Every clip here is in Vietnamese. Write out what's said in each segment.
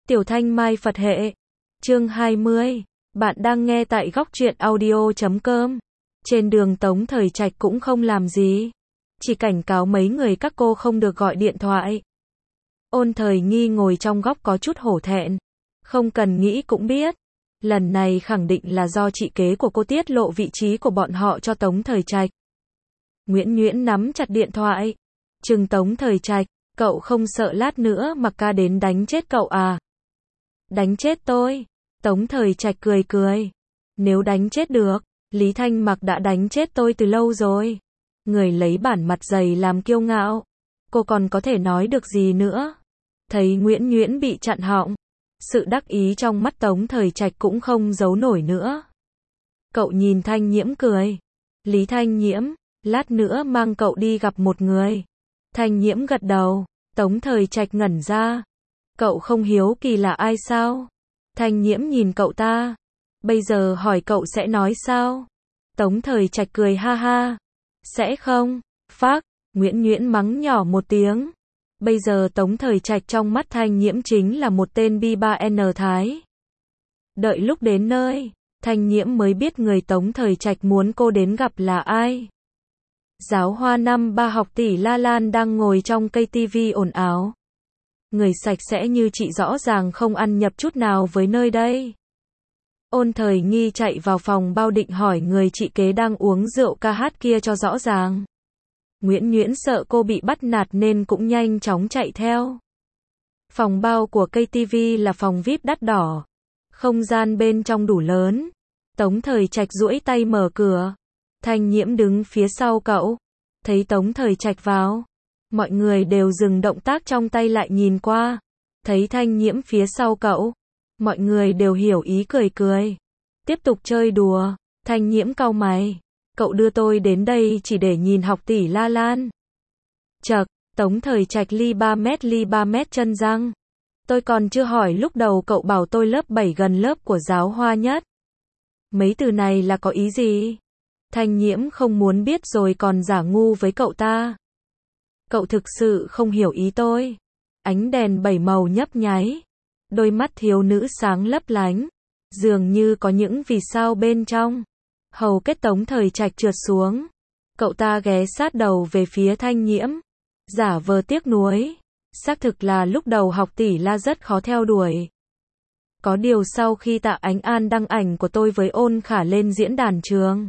Tiểu Thanh Mai Phật hệ. Chương 20. Bạn đang nghe tại góc truyện audio.com. Trên đường Tống Thời Trạch cũng không làm gì. Chỉ cảnh cáo mấy người các cô không được gọi điện thoại. Ôn Thời Nghi ngồi trong góc có chút hổ thẹn. Không cần nghĩ cũng biết. Lần này khẳng định là do chị kế của cô tiết lộ vị trí của bọn họ cho Tống Thời Trạch. Nguyễn Nhuyễn nắm chặt điện thoại. Trừng Tống Thời Trạch, cậu không sợ lát nữa Mặc Ca đến đánh chết cậu à? Đánh chết tôi. Tống Thời Trạch cười cười. Nếu đánh chết được, Lý Thanh Mặc đã đánh chết tôi từ lâu rồi. Người lấy bản mặt dày làm kiêu ngạo. Cô còn có thể nói được gì nữa? Thấy Nguyễn Nhuyễn bị chặn họng, sự đắc ý trong mắt Tống Thời Trạch cũng không giấu nổi nữa. Cậu nhìn Thanh Nhiễm cười. Lý Thanh Nhiễm, lát nữa mang cậu đi gặp một người. Thanh Nhiễm gật đầu. Tống Thời Trạch ngẩn ra. Cậu không hiếu kỳ là ai sao? Thanh Nhiễm nhìn cậu ta. Bây giờ hỏi cậu sẽ nói sao? Tống Thời Trạch cười ha ha. Sẽ không? Phác. Nguyễn Nhuyễn mắng nhỏ một tiếng. Bây giờ Tống Thời Trạch trong mắt Thanh Nhiễm chính là một tên bi-ba-N Thái. Đợi lúc đến nơi, Thanh Nhiễm mới biết người Tống Thời Trạch muốn cô đến gặp là ai. Giáo hoa năm ba học tỷ La Lan đang ngồi trong cây tivi ồn ào. Người sạch sẽ như chị rõ ràng không ăn nhập chút nào với nơi đây. Ôn Thời Nghi chạy vào phòng bao định hỏi người chị kế đang uống rượu ca hát kia cho rõ ràng. Nguyễn Nhuyễn sợ cô bị bắt nạt nên cũng nhanh chóng chạy theo. Phòng bao của cây tivi là phòng VIP đắt đỏ. Không gian bên trong đủ lớn. Tống Thời Trạch duỗi tay mở cửa. Thanh Nhiễm đứng phía sau cậu. Thấy Tống Thời Trạch vào, mọi người đều dừng động tác trong tay lại nhìn qua. Thấy Thanh Nhiễm phía sau cậu, mọi người đều hiểu ý cười cười. Tiếp tục chơi đùa. Thanh Nhiễm cau mày. Cậu đưa tôi đến đây chỉ để nhìn học tỷ La Lan. Chậc, Tống Thời Trạch ly 3 mét chân răng. Tôi còn chưa hỏi lúc đầu cậu bảo tôi lớp 7 gần lớp của giáo hoa nhất. Mấy từ này là có ý gì? Thanh Nhiễm không muốn biết rồi còn giả ngu với cậu ta. Cậu thực sự không hiểu ý tôi. Ánh đèn 7 màu nhấp nháy. Đôi mắt thiếu nữ sáng lấp lánh. Dường như có những vì sao bên trong. Hầu kết Tống Thời Trạch trượt xuống. Cậu ta ghé sát đầu về phía Thanh Nhiễm. Giả vờ tiếc nuối. Xác thực là lúc đầu học tỷ La rất khó theo đuổi. Có điều sau khi Tạ Ánh An đăng ảnh của tôi với Ôn Khả lên diễn đàn trường.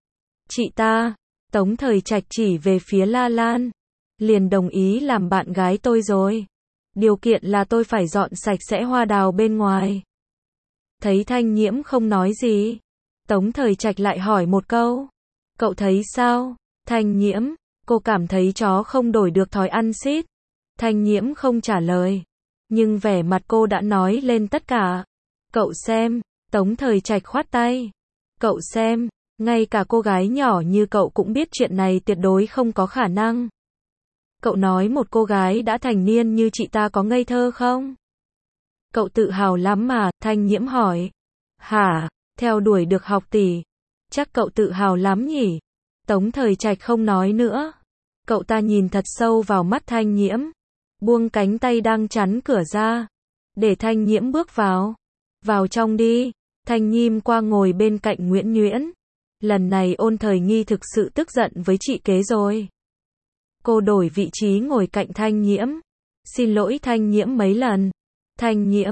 Chị ta, Tống Thời Trạch chỉ về phía La Lan. Liền đồng ý làm bạn gái tôi rồi. Điều kiện là tôi phải dọn sạch sẽ hoa đào bên ngoài. Thấy Thanh Nhiễm không nói gì. Tống Thời Trạch lại hỏi một câu. Cậu thấy sao? Thanh Nhiễm, cô cảm thấy chó không đổi được thói ăn xít. Thanh Nhiễm không trả lời. Nhưng vẻ mặt cô đã nói lên tất cả. Cậu xem, Tống Thời Trạch khoát tay. Cậu xem, ngay cả cô gái nhỏ như cậu cũng biết chuyện này tuyệt đối không có khả năng. Cậu nói một cô gái đã thành niên như chị ta có ngây thơ không? Cậu tự hào lắm mà, Thanh Nhiễm hỏi. Hả? Theo đuổi được học tỷ. Chắc cậu tự hào lắm nhỉ? Tống Thời Trạch không nói nữa. Cậu ta nhìn thật sâu vào mắt Thanh Nhiễm. Buông cánh tay đang chắn cửa ra. Để Thanh Nhiễm bước vào. Vào trong đi. Thanh Nhiễm qua ngồi bên cạnh Nguyễn Nhuyễn. Lần này Ôn Thời Nghi thực sự tức giận với chị kế rồi. Cô đổi vị trí ngồi cạnh Thanh Nhiễm. Xin lỗi Thanh Nhiễm mấy lần. Thanh Nhiễm,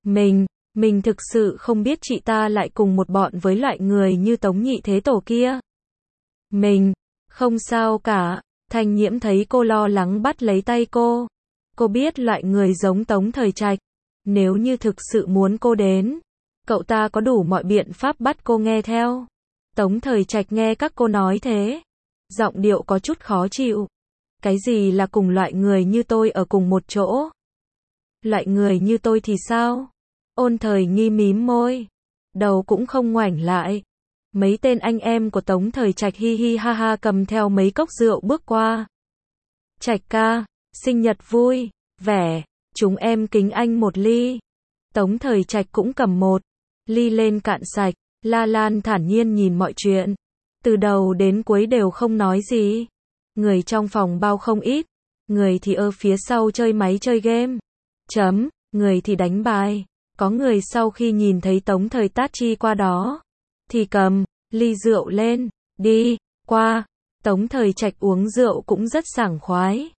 mình thực sự không biết chị ta lại cùng một bọn với loại người như Tống Nhị Thế Tổ kia. Mình, không sao cả. Thanh Nhiễm thấy cô lo lắng bắt lấy tay cô. Cô biết loại người giống Tống Thời Trạch. Nếu như thực sự muốn cô đến, cậu ta có đủ mọi biện pháp bắt cô nghe theo. Tống Thời Trạch nghe các cô nói thế. Giọng điệu có chút khó chịu. Cái gì là cùng loại người như tôi ở cùng một chỗ? Loại người như tôi thì sao? Ôn Thời Nghi mím môi. Đầu cũng không ngoảnh lại. Mấy tên anh em của Tống Thời Trạch hi hi ha ha cầm theo mấy cốc rượu bước qua. Trạch ca, sinh nhật vui, vẻ, chúng em kính anh một ly. Tống Thời Trạch cũng cầm một ly lên cạn sạch. La Lan thản nhiên nhìn mọi chuyện. Từ đầu đến cuối đều không nói gì. Người trong phòng bao không ít. Người thì ở phía sau chơi máy chơi game. người thì đánh bài, có người sau khi nhìn thấy Tống Thời Tát chi qua đó, thì cầm ly rượu lên, đi qua. Tống Thời Trạch uống rượu cũng rất sảng khoái.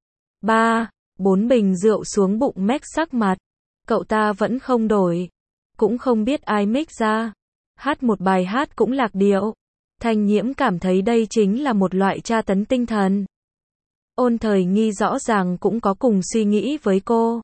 3-4 bình rượu xuống bụng mếch sắc mặt. Cậu ta vẫn không đổi. Cũng không biết ai mix ra. Hát một bài hát cũng lạc điệu. Thanh Nhiễm cảm thấy đây chính là một loại tra tấn tinh thần. Ôn Thời Nghi rõ ràng cũng có cùng suy nghĩ với cô.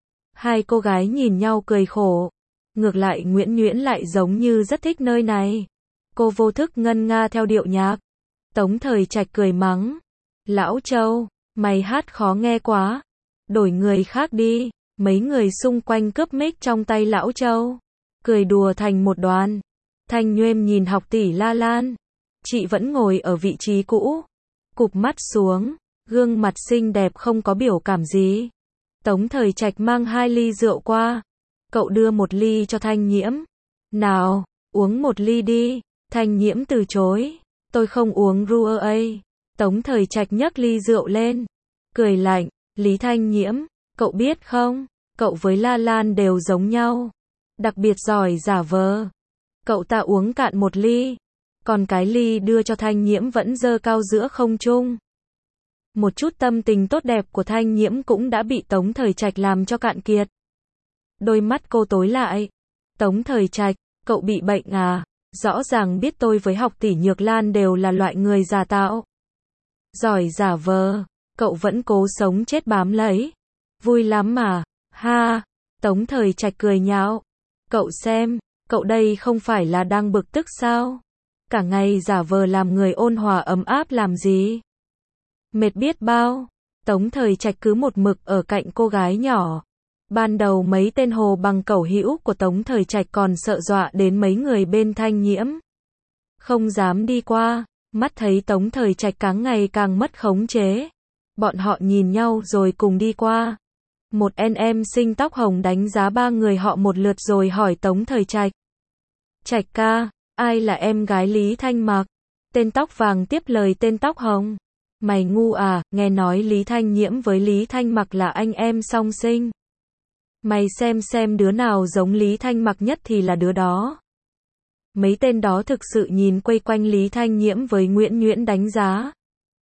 Hai cô gái nhìn nhau cười khổ. Ngược lại Nguyễn Nhuyễn lại giống như rất thích nơi này. Cô vô thức ngân nga theo điệu nhạc. Tống Thời Trạch cười mắng. Lão Châu, mày hát khó nghe quá. Đổi người khác đi. Mấy người xung quanh cướp mic trong tay Lão Châu. Cười đùa thành một đoàn. Thanh Nhuêm nhìn học tỷ La Lan. Chị vẫn ngồi ở vị trí cũ. Cụp mắt xuống. Gương mặt xinh đẹp không có biểu cảm gì. Tống Thời Trạch mang 2 ly rượu qua. Cậu đưa 1 ly cho Thanh Nhiễm. Nào, uống 1 ly đi. Thanh Nhiễm từ chối. Tôi không uống rượu ấy. Tống Thời Trạch nhấc ly rượu lên. Cười lạnh. Lý Thanh Nhiễm, cậu biết không? Cậu với La Lan đều giống nhau. Đặc biệt giỏi giả vờ. Cậu ta uống cạn 1 ly. Còn cái ly đưa cho Thanh Nhiễm vẫn giơ cao giữa không trung. Một chút tâm tình tốt đẹp của Thanh Nhiễm cũng đã bị Tống Thời Trạch làm cho cạn kiệt. Đôi mắt cô tối lại. Tống Thời Trạch, cậu bị bệnh à? Rõ ràng biết tôi với học tỷ Nhược Lan đều là loại người giả tạo. Giỏi giả vờ, cậu vẫn cố sống chết bám lấy. Vui lắm mà, ha. Tống Thời Trạch cười nhạo. Cậu xem, cậu đây không phải là đang bực tức sao? Cả ngày giả vờ làm người ôn hòa ấm áp làm gì? Mệt biết bao. Tống Thời Trạch cứ một mực ở cạnh cô gái nhỏ. Ban đầu mấy tên hồ bằng cẩu hữu của Tống Thời Trạch còn sợ dọa đến mấy người bên Thanh Nhiễm. Không dám đi qua, mắt thấy Tống Thời Trạch càng ngày càng mất khống chế. Bọn họ nhìn nhau rồi cùng đi qua. Một em xinh tóc hồng đánh giá 3 người họ một lượt rồi hỏi Tống Thời Trạch. Trạch ca, ai là em gái Lý Thanh Mặc? Tên tóc vàng tiếp lời tên tóc hồng. Mày ngu à, nghe nói Lý Thanh Nhiễm với Lý Thanh Mặc là anh em song sinh. Mày xem đứa nào giống Lý Thanh Mặc nhất thì là đứa đó. Mấy tên đó thực sự nhìn quây quanh Lý Thanh Nhiễm với Nguyễn Nhuyễn đánh giá.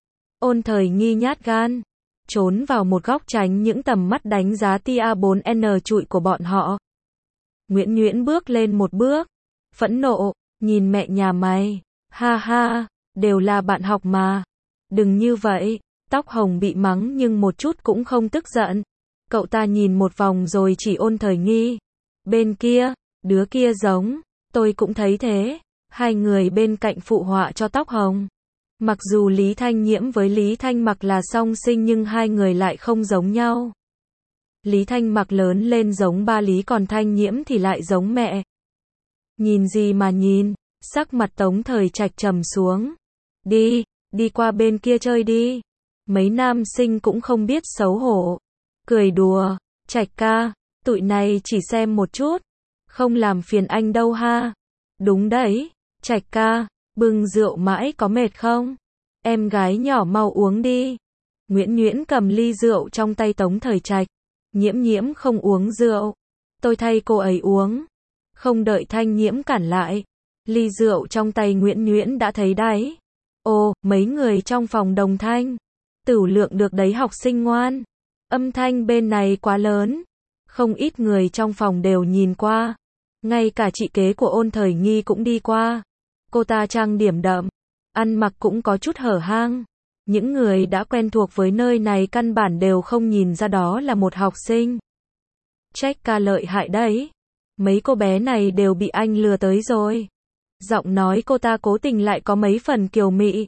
Ôn Thời Nghi nhát gan, trốn vào một góc tránh những tầm mắt đánh giá tia 4N trụi của bọn họ. Nguyễn Nhuyễn bước lên một bước, phẫn nộ, nhìn mẹ nhà mày, ha ha, đều là bạn học mà. Đừng như vậy, tóc hồng bị mắng nhưng một chút cũng không tức giận. Cậu ta nhìn một vòng rồi chỉ Ôn Thời Nghi. Bên kia, đứa kia giống, tôi cũng thấy thế. Hai người bên cạnh phụ họa cho tóc hồng. Mặc dù Lý Thanh Nhiễm với Lý Thanh Mặc là song sinh nhưng hai người lại không giống nhau. Lý Thanh Mặc lớn lên giống ba Lý còn Thanh Nhiễm thì lại giống mẹ. Nhìn gì mà nhìn, sắc mặt Tống Thời Trạch trầm xuống. Đi qua bên kia chơi đi. Mấy nam sinh cũng không biết xấu hổ. Cười đùa, Trạch ca, tụi này chỉ xem một chút. Không làm phiền anh đâu ha. Đúng đấy, Trạch ca, bưng rượu mãi có mệt không? Em gái nhỏ mau uống đi. Nguyễn Nhuyễn cầm ly rượu trong tay Tống Thời Trạch. Nhiễm không uống rượu. Tôi thay cô ấy uống. Không đợi Thanh Nhiễm cản lại. Ly rượu trong tay Nguyễn Nhuyễn đã thấy đáy. Ồ, mấy người trong phòng đồng thanh. Tửu lượng được đấy học sinh ngoan. Âm thanh bên này quá lớn. Không ít người trong phòng đều nhìn qua. Ngay cả chị kế của Ôn Thời Nghi cũng đi qua. Cô ta trang điểm đậm. Ăn mặc cũng có chút hở hang. Những người đã quen thuộc với nơi này căn bản đều không nhìn ra đó là một học sinh. Trách ca lợi hại đấy. Mấy cô bé này đều bị anh lừa tới rồi. Giọng nói cô ta cố tình lại có mấy phần kiều mị.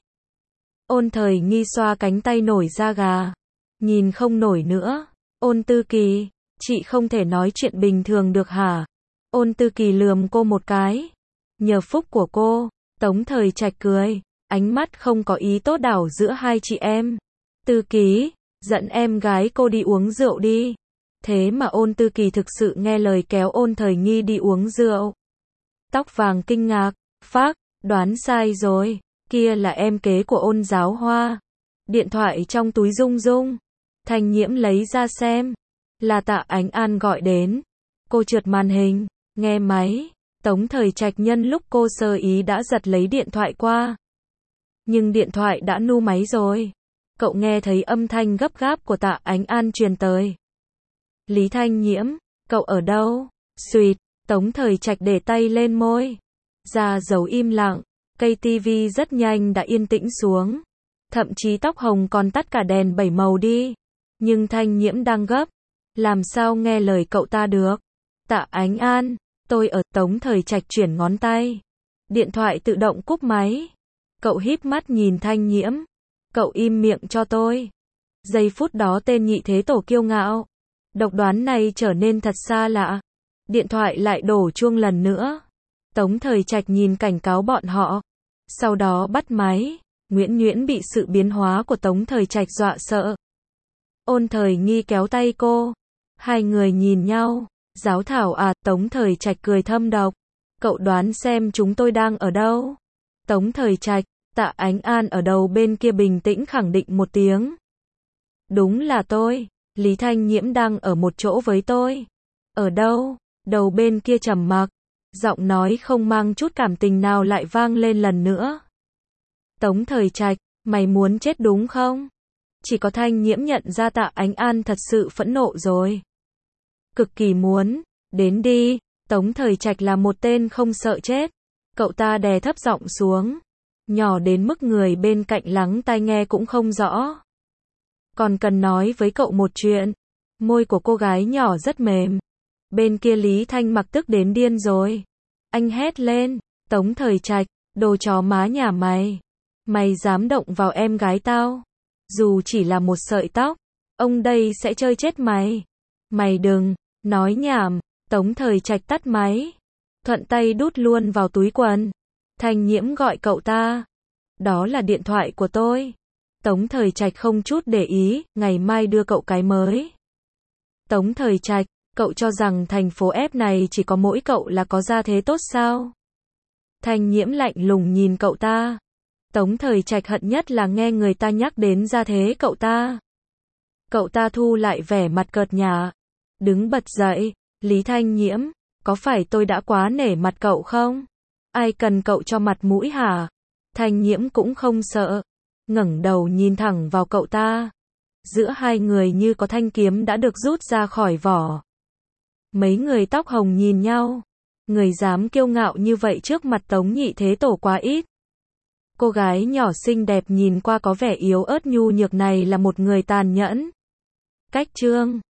Ôn Thời Nghi xoa cánh tay nổi da gà. Nhìn không nổi nữa. Ôn Tư Kỳ, chị không thể nói chuyện bình thường được hả? Ôn Tư Kỳ lườm cô một cái. Nhờ phúc của cô, Tống Thời Trạch cười. Ánh mắt không có ý tốt đảo giữa hai chị em. Tư Kỳ, dẫn em gái cô đi uống rượu đi. Thế mà Ôn Tư Kỳ thực sự nghe lời kéo Ôn Thời Nghi đi uống rượu. Tóc vàng kinh ngạc, phác, đoán sai rồi, kia là em kế của Ôn Giáo Hoa. Điện thoại trong túi rung rung. Thanh Nhiễm lấy ra xem. Là Tạ Ánh An gọi đến. Cô trượt màn hình, nghe máy. Tống Thời Trạch nhân lúc cô sơ ý đã giật lấy điện thoại qua. Nhưng điện thoại đã nu máy rồi. Cậu nghe thấy âm thanh gấp gáp của Tạ Ánh An truyền tới. Lý Thanh Nhiễm, cậu ở đâu? Xuyệt, Tống Thời Trạch để tay lên môi. Ra dấu im lặng, cây tivi rất nhanh đã yên tĩnh xuống. Thậm chí tóc hồng còn tắt cả đèn 7 màu đi. Nhưng Thanh Nhiễm đang gấp. Làm sao nghe lời cậu ta được? Tạ Ánh An, tôi ở. Tống Thời Trạch chuyển ngón tay. Điện thoại tự động cúp máy. Cậu híp mắt nhìn Thanh Nhiễm. Cậu im miệng cho tôi. Giây phút đó tên nhị thế tổ kiêu ngạo. Độc đoán này trở nên thật xa lạ. Điện thoại lại đổ chuông lần nữa. Tống Thời Trạch nhìn cảnh cáo bọn họ. Sau đó bắt máy. Nguyễn Nhuyễn bị sự biến hóa của Tống Thời Trạch dọa sợ. Ôn Thời Nghi kéo tay cô. Hai người nhìn nhau. Giáo thảo à, Tống Thời Trạch cười thâm độc. Cậu đoán xem chúng tôi đang ở đâu? Tống Thời Trạch, Tạ Ánh An ở đầu bên kia bình tĩnh khẳng định một tiếng. Đúng là tôi, Lý Thanh Nhiễm đang ở một chỗ với tôi. Ở đâu? Đầu bên kia trầm mặc. Giọng nói không mang chút cảm tình nào lại vang lên lần nữa. Tống Thời Trạch, mày muốn chết đúng không? Chỉ có Thanh Nhiễm nhận ra Tạ Ánh An thật sự phẫn nộ rồi. Cực kỳ muốn. Đến đi. Tống Thời Trạch là một tên không sợ chết. Cậu ta đè thấp giọng xuống. Nhỏ đến mức người bên cạnh lắng tai nghe cũng không rõ. Còn cần nói với cậu một chuyện. Môi của cô gái nhỏ rất mềm. Bên kia Lý Thanh Mặc tức đến điên rồi. Anh hét lên. Tống Thời Trạch, đồ chó má nhà mày. Mày dám động vào em gái tao. Dù chỉ là một sợi tóc. Ông đây sẽ chơi chết mày. Mày đừng. Nói nhảm. Tống Thời Trạch tắt máy. Thuận tay đút luôn vào túi quần. Thanh Nhiễm gọi cậu ta. Đó là điện thoại của tôi. Tống Thời Trạch không chút để ý, ngày mai đưa cậu cái mới. Tống Thời Trạch, cậu cho rằng thành phố F này chỉ có mỗi cậu là có gia thế tốt sao? Thanh Nhiễm lạnh lùng nhìn cậu ta. Tống Thời Trạch hận nhất là nghe người ta nhắc đến gia thế cậu ta. Cậu ta thu lại vẻ mặt cợt nhả. Đứng bật dậy. Lý Thanh Nhiễm, có phải tôi đã quá nể mặt cậu không? Ai cần cậu cho mặt mũi hả? Thanh Nhiễm cũng không sợ. Ngẩng đầu nhìn thẳng vào cậu ta. Giữa hai người như có thanh kiếm đã được rút ra khỏi vỏ. Mấy người tóc hồng nhìn nhau. Người dám kiêu ngạo như vậy trước mặt Tống nhị thế tổ quá ít. Cô gái nhỏ xinh đẹp nhìn qua có vẻ yếu ớt nhu nhược này là một người tàn nhẫn. Cách chương